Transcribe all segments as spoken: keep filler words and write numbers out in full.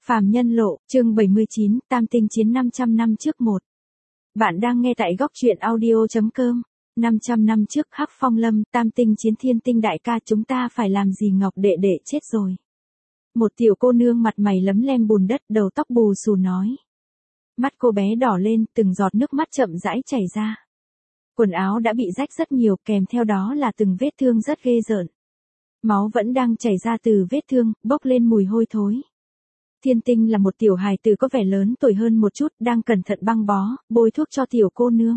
Phàm Nhân Lộ, chương bảy mươi chín, Tam Tinh Chiến năm trăm năm trước một. Bạn đang nghe tại góc truyện audio chấm com. năm trăm năm trước Hắc Phong Lâm, Tam Tinh Chiến Thiên Tinh đại ca, chúng ta phải làm gì Ngọc đệ đệ chết rồi. Một tiểu cô nương mặt mày lấm lem bùn đất, đầu tóc bù xù nói. Mắt cô bé đỏ lên, từng giọt nước mắt chậm rãi chảy ra. Quần áo đã bị rách rất nhiều, kèm theo đó là từng vết thương rất ghê rợn. Máu vẫn đang chảy ra từ vết thương, bốc lên mùi hôi thối. Thiên Tinh là một tiểu hài tử có vẻ lớn tuổi hơn một chút, đang cẩn thận băng bó, bôi thuốc cho tiểu cô nương.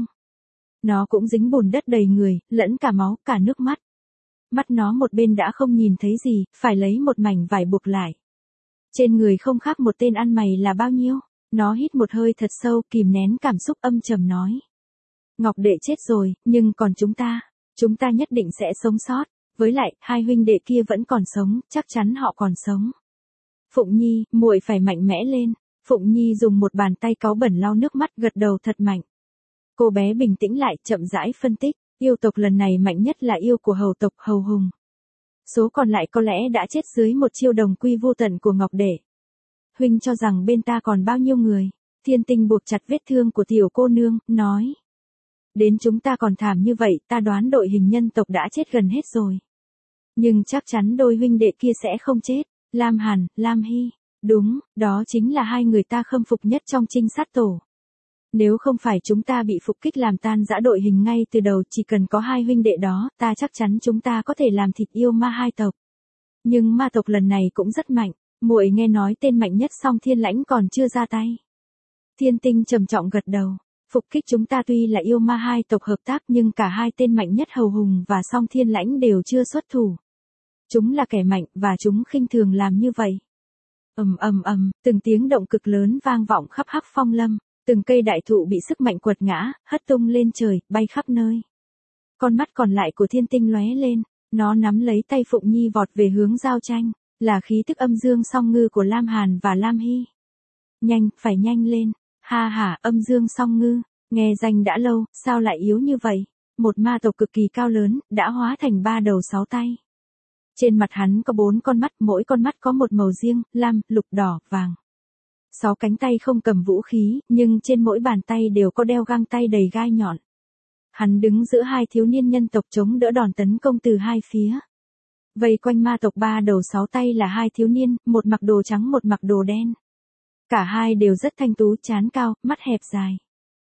Nó cũng dính bùn đất đầy người, lẫn cả máu, cả nước mắt. Mắt nó một bên đã không nhìn thấy gì, phải lấy một mảnh vải buộc lại. Trên người không khác một tên ăn mày là bao nhiêu. Nó hít một hơi thật sâu, kìm nén cảm xúc âm trầm nói. Ngọc đệ chết rồi, nhưng còn chúng ta, chúng ta nhất định sẽ sống sót. Với lại, hai huynh đệ kia vẫn còn sống, chắc chắn họ còn sống. Phụng Nhi, muội phải mạnh mẽ lên. Phụng Nhi dùng một bàn tay cáu bẩn lau nước mắt, gật đầu thật mạnh. Cô bé bình tĩnh lại, chậm rãi phân tích. Yêu tộc lần này mạnh nhất là yêu của hầu tộc Hầu Hùng. Số còn lại có lẽ đã chết dưới một chiêu đồng quy vô tận của Ngọc đệ. Huynh cho rằng bên ta còn bao nhiêu người. Thiên Tinh buộc chặt vết thương của tiểu cô nương, nói. Đến chúng ta còn thảm như vậy, ta đoán đội hình nhân tộc đã chết gần hết rồi. Nhưng chắc chắn đôi huynh đệ kia sẽ không chết. Lam Hàn, Lam Hy. Đúng, đó chính là hai người ta khâm phục nhất trong trinh sát tổ. Nếu không phải chúng ta bị phục kích làm tan rã đội hình ngay từ đầu, chỉ cần có hai huynh đệ đó, ta chắc chắn chúng ta có thể làm thịt yêu ma hai tộc. Nhưng ma tộc lần này cũng rất mạnh. Muội nghe nói tên mạnh nhất Song Thiên Lãnh còn chưa ra tay. Thiên Tinh trầm trọng gật đầu. Phục kích chúng ta tuy là yêu ma hai tộc hợp tác, nhưng cả hai tên mạnh nhất Hầu Hùng và Song Thiên Lãnh đều chưa xuất thủ. Chúng là kẻ mạnh, và chúng khinh thường làm như vậy. Ầm ầm ầm, từng tiếng động cực lớn vang vọng khắp Hắc Phong Lâm, từng cây đại thụ bị sức mạnh quật ngã, hất tung lên trời, bay khắp nơi. Con mắt còn lại của Thiên Tinh lóe lên, nó nắm lấy tay Phụng Nhi vọt về hướng giao tranh, là khí tức âm dương song ngư của Lam Hàn và Lam Hy. Nhanh, phải nhanh lên. Ha ha, âm dương song ngư, nghe danh đã lâu, sao lại yếu như vậy? Một ma tộc cực kỳ cao lớn, đã hóa thành ba đầu sáu tay. Trên mặt hắn có bốn con mắt, mỗi con mắt có một màu riêng, lam, lục, đỏ, vàng. Sáu cánh tay không cầm vũ khí, nhưng trên mỗi bàn tay đều có đeo găng tay đầy gai nhọn. Hắn đứng giữa hai thiếu niên nhân tộc chống đỡ đòn tấn công từ hai phía. Vây quanh ma tộc ba đầu sáu tay là hai thiếu niên, một mặc đồ trắng một mặc đồ đen. Cả hai đều rất thanh tú, trán cao, mắt hẹp dài.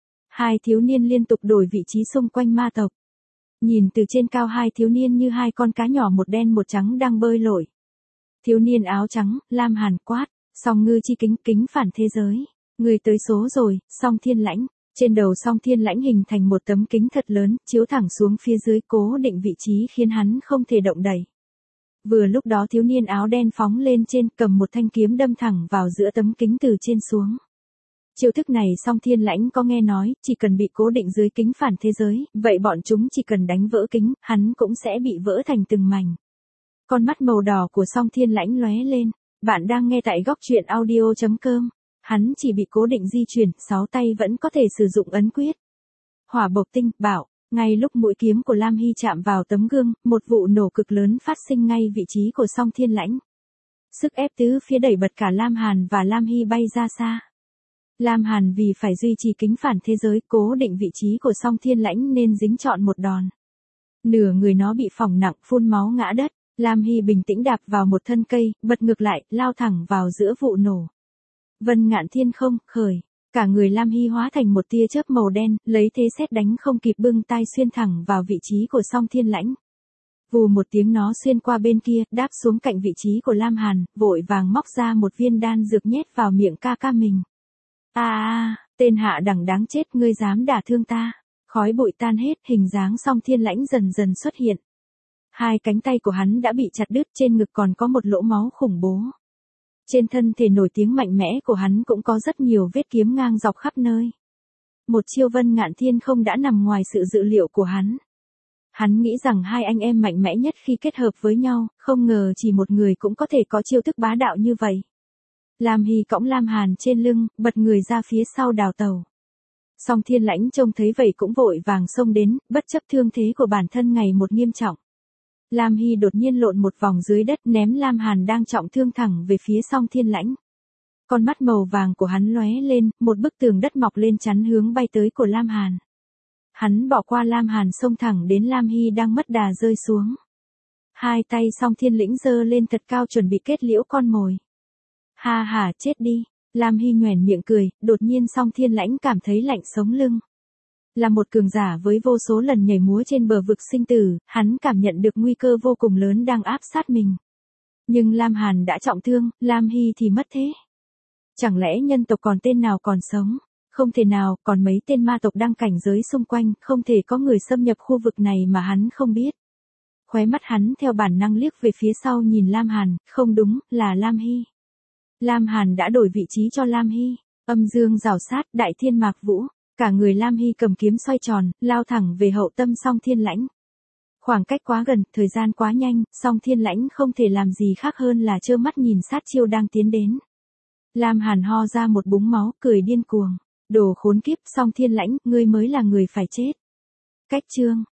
Hai thiếu niên liên tục đổi vị trí xung quanh ma tộc. Nhìn từ trên cao, hai thiếu niên như hai con cá nhỏ, một đen một trắng đang bơi lội. Thiếu niên áo trắng, Lam Hàn quát, Song ngư chi kính, kính phản thế giới. Người tới số rồi, Song Thiên Lãnh. Trên đầu Song Thiên Lãnh hình thành một tấm kính thật lớn, chiếu thẳng xuống phía dưới, cố định vị trí khiến hắn không thể động đậy. Vừa lúc đó thiếu niên áo đen phóng lên trên, cầm một thanh kiếm đâm thẳng vào giữa tấm kính từ trên xuống. Chiêu thức này Song Thiên Lãnh có nghe nói, chỉ cần bị cố định dưới kính phản thế giới, vậy bọn chúng chỉ cần đánh vỡ kính, hắn cũng sẽ bị vỡ thành từng mảnh. Con mắt màu đỏ của Song Thiên Lãnh lóe lên. Bạn đang nghe tại góc truyện audio chấm com. Hắn chỉ bị cố định di chuyển, sáu tay vẫn có thể sử dụng ấn quyết. Hỏa bộc tinh, bảo. Ngay lúc mũi kiếm của Lam Hy chạm vào tấm gương, một vụ nổ cực lớn phát sinh ngay vị trí của Song Thiên Lãnh. Sức ép tứ phía đẩy bật cả Lam Hàn và Lam Hy bay ra xa. Lam Hàn vì phải duy trì kính phản thế giới, cố định vị trí của Song Thiên Lãnh nên dính trọn một đòn. Nửa người nó bị phỏng nặng, phun máu ngã đất. Lam Hy bình tĩnh đạp vào một thân cây, bật ngược lại, lao thẳng vào giữa vụ nổ. Vân ngạn thiên không, khởi. Cả người Lam Hy hóa thành một tia chớp màu đen, lấy thế sét đánh không kịp bưng tay xuyên thẳng vào vị trí của Song Thiên Lãnh. Vù một tiếng nó xuyên qua bên kia, đáp xuống cạnh vị trí của Lam Hàn, vội vàng móc ra một viên đan dược nhét vào miệng ca ca mình. A a, tên hạ đẳng đáng chết, ngươi dám đả thương ta. Khói bụi tan hết, hình dáng Song Thiên Lãnh dần dần xuất hiện. Hai cánh tay của hắn đã bị chặt đứt, trên ngực còn có một lỗ máu khủng bố. Trên thân thể nổi tiếng mạnh mẽ của hắn cũng có rất nhiều vết kiếm ngang dọc khắp nơi. Một chiêu Vân Ngạn Thiên không đã nằm ngoài sự dự liệu của hắn. Hắn nghĩ rằng hai anh em mạnh mẽ nhất khi kết hợp với nhau, không ngờ chỉ một người cũng có thể có chiêu thức bá đạo như vậy. Lam Hy cõng Lam Hàn trên lưng, bật người ra phía sau đào tàu. Song Thiên Lãnh trông thấy vậy cũng vội vàng xông đến, bất chấp thương thế của bản thân ngày một nghiêm trọng. Lam Hy đột nhiên lộn một vòng dưới đất, ném Lam Hàn đang trọng thương thẳng về phía Song Thiên Lãnh. Con mắt màu vàng của hắn lóe lên, một bức tường đất mọc lên chắn hướng bay tới của Lam Hàn. Hắn bỏ qua Lam Hàn xông thẳng đến Lam Hy đang mất đà rơi xuống. Hai tay Song Thiên Lĩnh giơ lên thật cao chuẩn bị kết liễu con mồi. Ha ha, chết đi. Lam Hy nhoẻn miệng cười, đột nhiên Song Thiên Lãnh cảm thấy lạnh sống lưng. Là một cường giả với vô số lần nhảy múa trên bờ vực sinh tử, hắn cảm nhận được nguy cơ vô cùng lớn đang áp sát mình. Nhưng Lam Hàn đã trọng thương, Lam Hy thì mất thế. Chẳng lẽ nhân tộc còn tên nào còn sống? Không thể nào, còn mấy tên ma tộc đang cảnh giới xung quanh, không thể có người xâm nhập khu vực này mà hắn không biết. Khóe mắt hắn theo bản năng liếc về phía sau nhìn Lam Hàn, không đúng, là Lam Hy. Lam Hàn đã đổi vị trí cho Lam Hy, âm dương rào sát, đại thiên mạc vũ, cả người Lam Hy cầm kiếm xoay tròn, lao thẳng về hậu tâm Song Thiên Lãnh. Khoảng cách quá gần, thời gian quá nhanh, Song Thiên Lãnh không thể làm gì khác hơn là trơ mắt nhìn sát chiêu đang tiến đến. Lam Hàn ho ra một búng máu, cười điên cuồng. Đồ khốn kiếp, Song Thiên Lãnh, ngươi mới là người phải chết. Cách chương